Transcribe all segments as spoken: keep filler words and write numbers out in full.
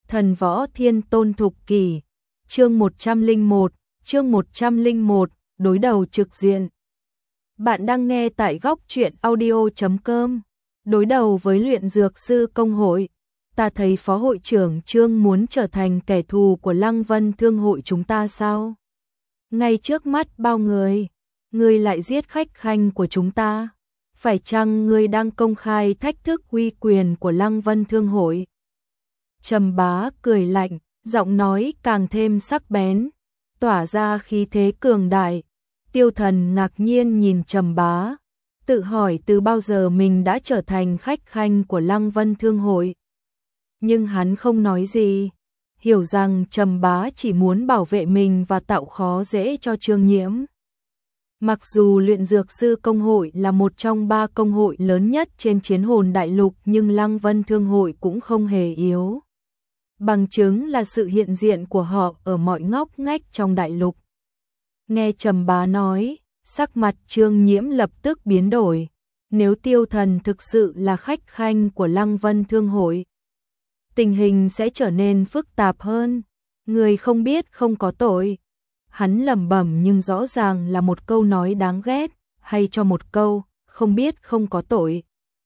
Thần võ thiên tôn thục kỷ, chương một trăm lẻ một, chương một trăm lẻ một, đối đầu trực diện. Bạn đang nghe tại góc truyện audio chấm com. Đối đầu với luyện dược sư công hội, ta thấy phó hội trưởng Trương muốn trở thành kẻ thù của Lăng Vân Thương hội chúng ta sao? Ngay trước mắt bao người, ngươi lại giết khách khanh của chúng ta. Phải chăng ngươi đang công khai thách thức uy quyền của Lăng Vân Thương hội? Trầm Bá cười lạnh, giọng nói càng thêm sắc bén, tỏa ra khí thế cường đại. Tiêu Thần ngạc nhiên nhìn Trầm Bá, tự hỏi từ bao giờ mình đã trở thành khách khanh của Lăng Vân Thương hội. Nhưng hắn không nói gì, hiểu rằng Trầm Bá chỉ muốn bảo vệ mình và tạo khó dễ cho Trương Nhiễm. Mặc dù luyện dược sư công hội là một trong ba công hội lớn nhất trên chiến hồn đại lục, nhưng Lăng Vân Thương hội cũng không hề yếu. Bằng chứng là sự hiện diện của họ ở mọi ngóc ngách trong đại lục. Nghe Trầm Bá nói, sắc mặt Trương Nhiễm lập tức biến đổi. Nếu Tiêu Thần thực sự là khách khanh của Lăng Vân Thương hội, tình hình sẽ trở nên phức tạp hơn. Người không biết không có tội. Hắn lẩm bẩm nhưng rõ ràng là một câu nói đáng ghét, hay cho một câu, không biết không có tội.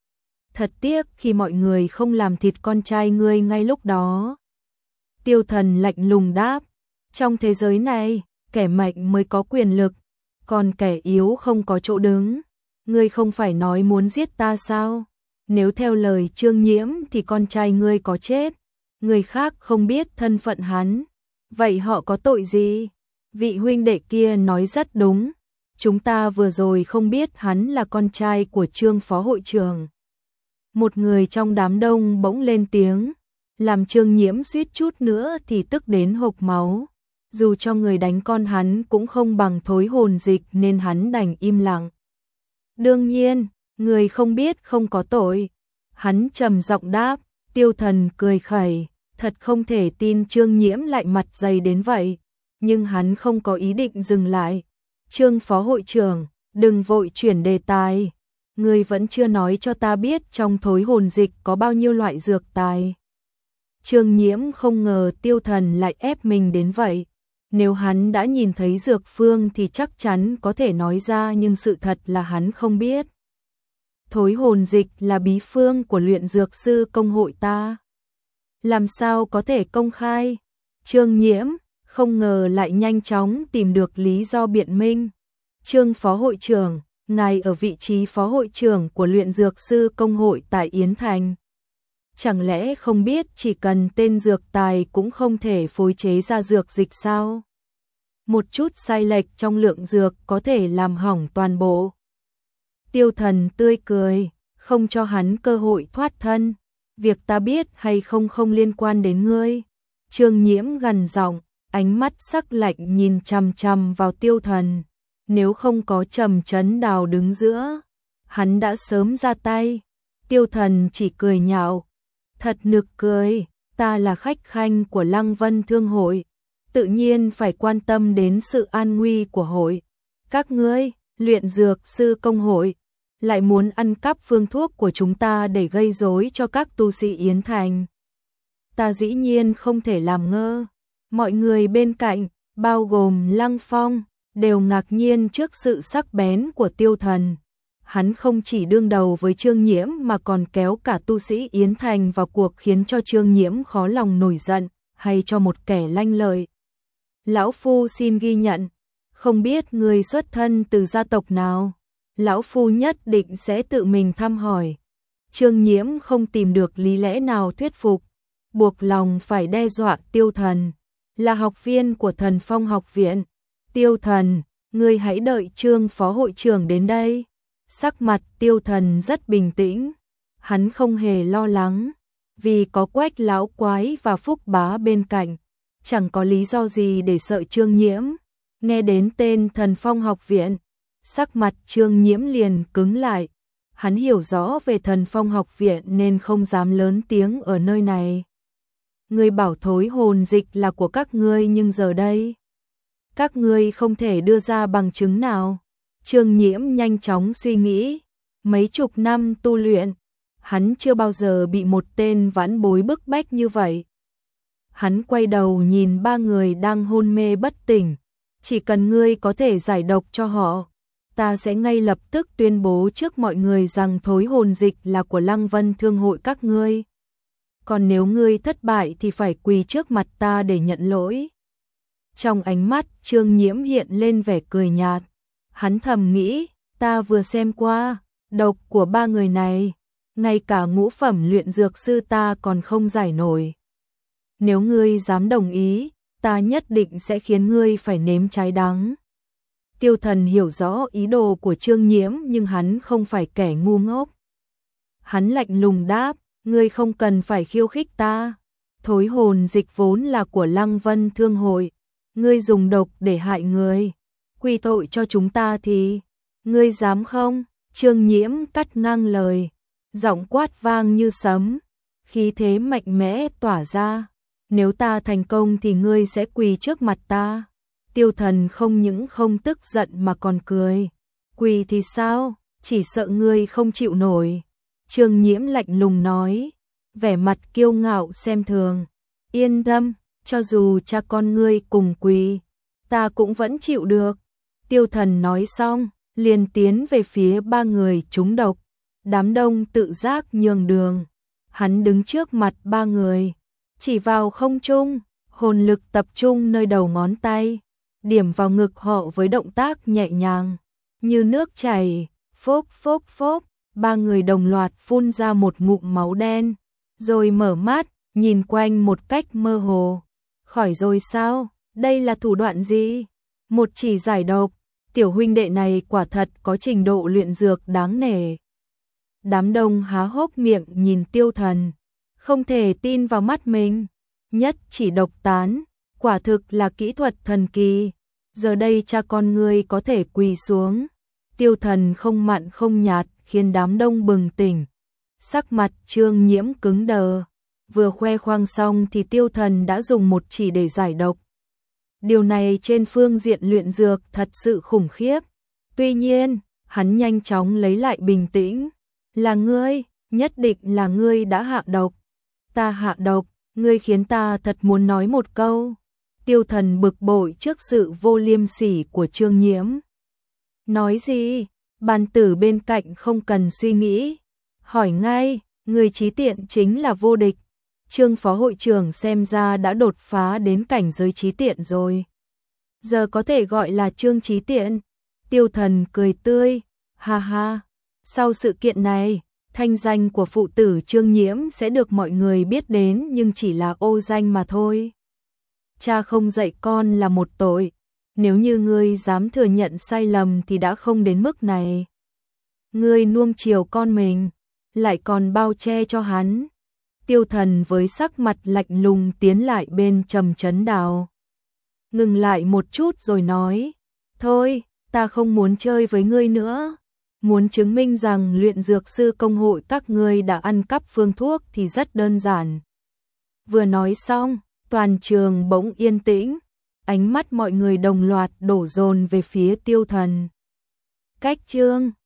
Thật tiếc khi mọi người không làm thịt con trai ngươi ngay lúc đó. Tiêu Thần lạnh lùng đáp, trong thế giới này, kẻ mạnh mới có quyền lực, còn kẻ yếu không có chỗ đứng. Ngươi không phải nói muốn giết ta sao? Nếu theo lời Trương Nhiễm thì con trai ngươi có chết, người khác không biết thân phận hắn. Vậy họ có tội gì? Vị huynh đệ kia nói rất đúng, chúng ta vừa rồi không biết hắn là con trai của Trương phó hội trưởng. Một người trong đám đông bỗng lên tiếng, làm Trương Nhiễm suýt chút nữa thì tức đến hộc máu. Dù cho người đánh con hắn cũng không bằng thối hồn dịch nên hắn đành im lặng. Đương nhiên, người không biết không có tội. Hắn trầm giọng đáp. Tiêu Thần cười khẩy, thật không thể tin Trương Nhiễm lại mặt dày đến vậy. Nhưng hắn không có ý định dừng lại. Trương phó hội trưởng, đừng vội chuyển đề tài. Người vẫn chưa nói cho ta biết trong thối hồn dịch có bao nhiêu loại dược tài. Trương Nhiễm không ngờ Tiêu Thần lại ép mình đến vậy. Nếu hắn đã nhìn thấy dược phương thì chắc chắn có thể nói ra, nhưng sự thật là hắn không biết. Thối hồn dịch là bí phương của luyện dược sư công hội ta. Làm sao có thể công khai? Trương Nhiễm không ngờ lại nhanh chóng tìm được lý do biện minh. Trương phó hội trưởng, ngài ở vị trí phó hội trưởng của luyện dược sư công hội tại Yến Thành. Chẳng lẽ không biết chỉ cần tên dược tài cũng không thể phối chế ra dược dịch sao? Một chút sai lệch trong lượng dược có thể làm hỏng toàn bộ. Tiêu Thần tươi cười, không cho hắn cơ hội thoát thân. Việc ta biết hay không không liên quan đến ngươi. Trương Nhiễm gằn giọng, ánh mắt sắc lạnh nhìn chằm chằm vào Tiêu Thần. Nếu không có Trầm Chấn Đào đứng giữa, hắn đã sớm ra tay. Tiêu Thần chỉ cười nhạo, thật nực cười, ta là khách khanh của Lăng Vân Thương hội, tự nhiên phải quan tâm đến sự an nguy của hội. Các ngươi, luyện dược sư công hội, lại muốn ăn cắp phương thuốc của chúng ta để gây rối cho các tu sĩ Yến Thành. Ta dĩ nhiên không thể làm ngơ. Mọi người bên cạnh, bao gồm Lăng Phong, đều ngạc nhiên trước sự sắc bén của Tiêu Thần. Hắn không chỉ đương đầu với Trương Nhiễm mà còn kéo cả tu sĩ Yến Thành vào cuộc, khiến cho Trương Nhiễm khó lòng nổi giận, hay cho một kẻ lanh lợi. Lão Phu xin ghi nhận, không biết người xuất thân từ gia tộc nào. Lão Phu nhất định sẽ tự mình thăm hỏi. Trương Nhiễm không tìm được lý lẽ nào thuyết phục, buộc lòng phải đe dọa Tiêu Thần. Là học viên của Thần Phong học viện. Tiêu Thần, ngươi hãy đợi Trương phó hội trưởng đến đây. Sắc mặt Tiêu Thần rất bình tĩnh, hắn không hề lo lắng, vì có Quách lão quái và Phúc Bá bên cạnh, chẳng có lý do gì để sợ Trương Nhiễm. Nghe đến tên Thần Phong học viện, sắc mặt Trương Nhiễm liền cứng lại. Hắn hiểu rõ về Thần Phong học viện nên không dám lớn tiếng ở nơi này. Ngươi bảo thối hồn dịch là của các ngươi, nhưng giờ đây các ngươi không thể đưa ra bằng chứng nào. Trương Nhiễm nhanh chóng suy nghĩ, mấy chục năm tu luyện, hắn chưa bao giờ bị một tên vãn bối bức bách như vậy. Hắn quay đầu nhìn ba người đang hôn mê bất tỉnh. Chỉ cần ngươi có thể giải độc cho họ, ta sẽ ngay lập tức tuyên bố trước mọi người rằng thối hồn dịch là của Lăng Vân Thương hội các ngươi. Còn nếu ngươi thất bại thì phải quỳ trước mặt ta để nhận lỗi. Trong ánh mắt Trương Nhiễm hiện lên vẻ cười nhạt. Hắn thầm nghĩ, ta vừa xem qua, độc của ba người này, ngay cả ngũ phẩm luyện dược sư ta còn không giải nổi. Nếu ngươi dám đồng ý, ta nhất định sẽ khiến ngươi phải nếm trái đắng. Tiêu Thần hiểu rõ ý đồ của Trương Nhiễm nhưng hắn không phải kẻ ngu ngốc. Hắn lạnh lùng đáp, ngươi không cần phải khiêu khích ta. Thối hồn dịch vốn là của Lăng Vân Thương hội. Ngươi dùng độc để hại người, quy tội cho chúng ta thì, ngươi dám không? Trương Nhiễm cắt ngang lời, giọng quát vang như sấm, khí thế mạnh mẽ tỏa ra. Nếu ta thành công thì ngươi sẽ quỳ trước mặt ta. Tiêu Thần không những không tức giận mà còn cười. Quỳ thì sao? Chỉ sợ ngươi không chịu nổi. Trương Nhiễm lạnh lùng nói, vẻ mặt kiêu ngạo xem thường. Yên tâm, cho dù cha con ngươi cùng quỳ, ta cũng vẫn chịu được. Tiêu Thần nói xong, liền tiến về phía ba người trúng độc. Đám đông tự giác nhường đường. Hắn đứng trước mặt ba người, chỉ vào không trung, hồn lực tập trung nơi đầu ngón tay, điểm vào ngực họ với động tác nhẹ nhàng, như nước chảy, phốp phốp phốp, ba người đồng loạt phun ra một ngụm máu đen, rồi mở mắt, nhìn quanh một cách mơ hồ. Khỏi rồi sao? Đây là thủ đoạn gì? Một chỉ giải độc, tiểu huynh đệ này quả thật có trình độ luyện dược đáng nể. Đám đông há hốc miệng nhìn Tiêu Thần, không thể tin vào mắt mình. Nhất chỉ độc tán, quả thực là kỹ thuật thần kỳ. Giờ đây cha con ngươi có thể quỳ xuống. Tiêu Thần không mặn không nhạt khiến đám đông bừng tỉnh. Sắc mặt Trương Nhiễm cứng đờ. Vừa khoe khoang xong thì Tiêu Thần đã dùng một chỉ để giải độc. Điều này trên phương diện luyện dược thật sự khủng khiếp. Tuy nhiên, hắn nhanh chóng lấy lại bình tĩnh. Là ngươi, nhất định là ngươi đã hạ độc. Ta hạ độc, ngươi khiến ta thật muốn nói một câu. Tiêu Thần bực bội trước sự vô liêm sỉ của Trương Nhiễm. Nói gì? Bàn tử bên cạnh không cần suy nghĩ. Hỏi ngay, người trí tiện chính là vô địch. Trương phó hội trưởng xem ra đã đột phá đến cảnh giới trí tiện rồi. Giờ có thể gọi là Trương trí tiện. Tiêu Thần cười tươi, ha ha. Sau sự kiện này, thanh danh của phụ tử Trương Nhiễm sẽ được mọi người biết đến nhưng chỉ là ô danh mà thôi. Cha không dạy con là một tội. Nếu như ngươi dám thừa nhận sai lầm thì đã không đến mức này. Ngươi nuông chiều con mình, lại còn bao che cho hắn. Tiêu Thần với sắc mặt lạnh lùng tiến lại bên Trầm Chấn Đào. Ngừng lại một chút rồi nói, thôi, ta không muốn chơi với ngươi nữa. Muốn chứng minh rằng luyện dược sư công hội các ngươi đã ăn cắp phương thuốc thì rất đơn giản. Vừa nói xong, toàn trường bỗng yên tĩnh, ánh mắt mọi người đồng loạt đổ dồn về phía Tiêu Thần. Cách Trương